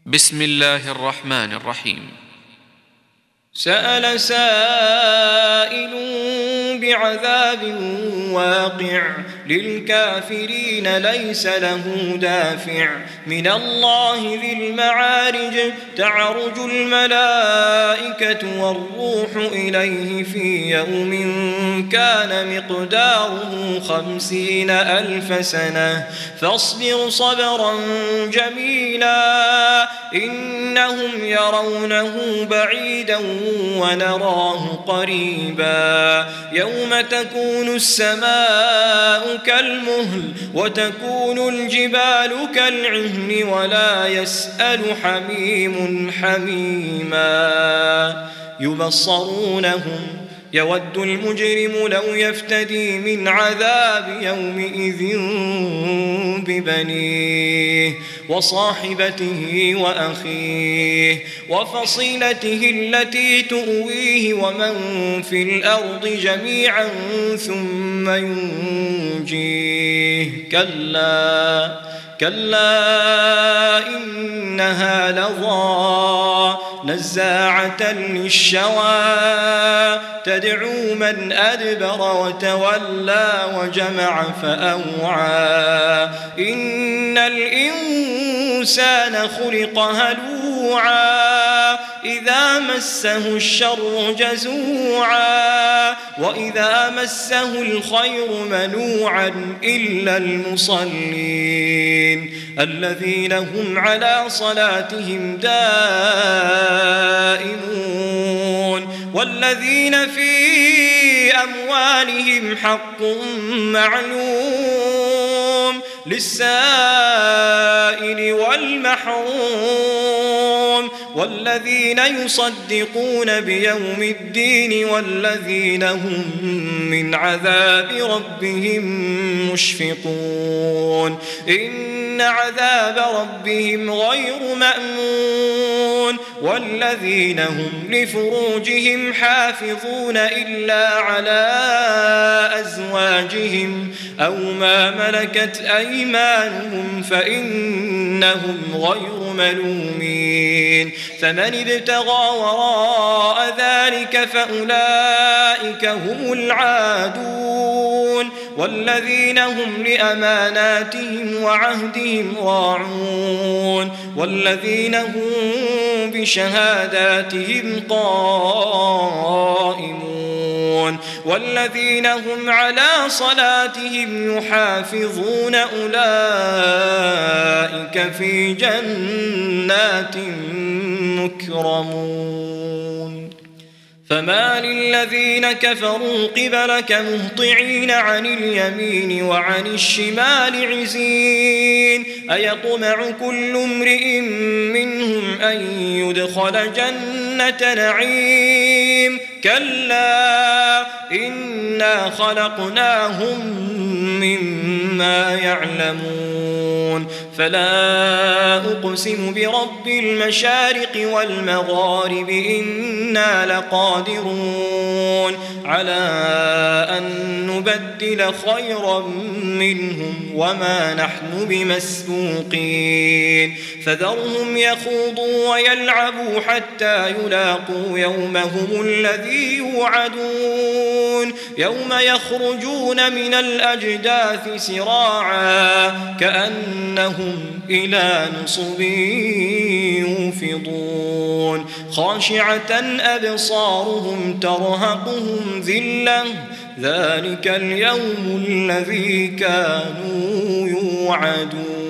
بسم الله الرحمن الرحيم. سأل سائل بعذاب واقع للكافرين ليس له دافع من الله ذي المعارج تعرج الملائكة والروح إليه في يوم كان مقداره 50,000 سنة فاصبر صبرا جميلا إنهم يرونه بعيدا ونراه قريبا يوم تكون السماء كالمهل وتكون الجبال كالعهن ولا يسأل حميم حميما يبصرونهم يود المجرم لو يفتدي من عذاب يومئذ ببنيه وصاحبته وأخيه وفصيلته التي تؤويه ومن في الأرض جميعا ثم ينجيه كلا إنها لظى نزاعة للشوى تدعو من أدبر وتولى وجمع فأوعى إن الإنسان خلق هلوعا إذا مسه الشر جزوعا وإذا مسه الخير منوعا إلا المصلين الذين هم على صلاتهم دائمون والذين في أموالهم حق معلوم للسائل والمحروم والذين يصدقون بيوم الدين والذين هم من عذاب ربهم مشفقون إن عذاب ربهم غير مأمون والذين هم لفروجهم حافظون إلا على أزواجهم أو ما ملكت أيمانهم فإنهم غير ملومين فمن ابتغى وراء ذلك فأولئك هم العادون والذين هم لأماناتهم وعهدهم راعون والذين هم بشهاداتهم قائمون والذين هم على صلاتهم يحافظون أولئك في جنات مكرمون فما للذين كفروا قبلك مهطعين عن اليمين وعن الشمال عزين أيطمع كل امرئ منهم أن يدخل جنة نعيم كلا إنا خلقناهم مما يعلمون فلا أقسم برب المشارق والمغارب إنا لقادرون على أن نبدل خيرا منهم وما نحن بمسبوقين فذرهم يخوضوا ويلعبوا حتى يلاقوا يومهم الذي يوعدون يوم يخرجون من الأجداث سراعا كأنهم إلى نصب يوفضون خاشعة أبصارهم ترهقهم ذلة ذلك اليوم الذي كانوا يوعدون.